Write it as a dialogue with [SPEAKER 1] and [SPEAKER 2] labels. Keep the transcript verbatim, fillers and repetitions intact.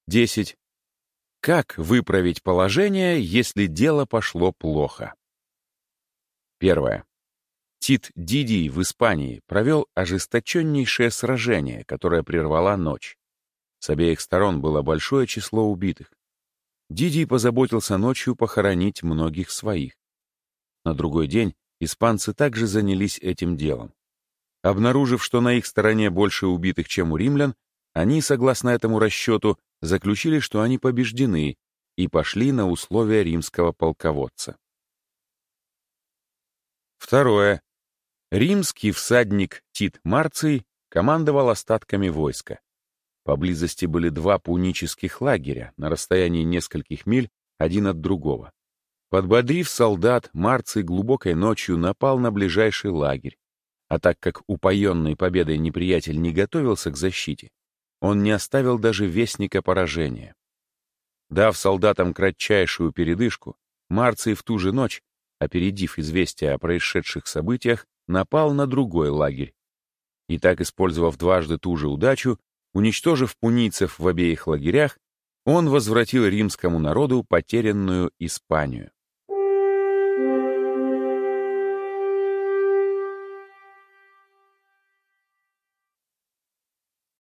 [SPEAKER 1] десять. Как выправить положение, если дело пошло плохо? Первое. Тит Дидий в Испании провел ожесточеннейшее сражение, которое прервала ночь. С обеих сторон было большое число убитых. Дидий позаботился ночью похоронить многих своих. На другой день испанцы также занялись этим делом. Обнаружив, что на их стороне больше убитых, чем у римлян, они, согласно этому расчету, заключили, что они побеждены, и пошли на условия римского полководца. Второе. Римский всадник Тит Марций командовал остатками войска. Поблизости были два пунических лагеря на расстоянии нескольких миль один от другого. Подбодрив солдат, Марций глубокой ночью напал на ближайший лагерь, а так как упоенный победой неприятель не готовился к защите, он не оставил даже вестника поражения. Дав солдатам кратчайшую передышку, Марций в ту же ночь, опередив известие о происшедших событиях, напал на другой лагерь. И так, использовав дважды ту же удачу, уничтожив пунийцев в обеих лагерях, он возвратил римскому народу потерянную Испанию.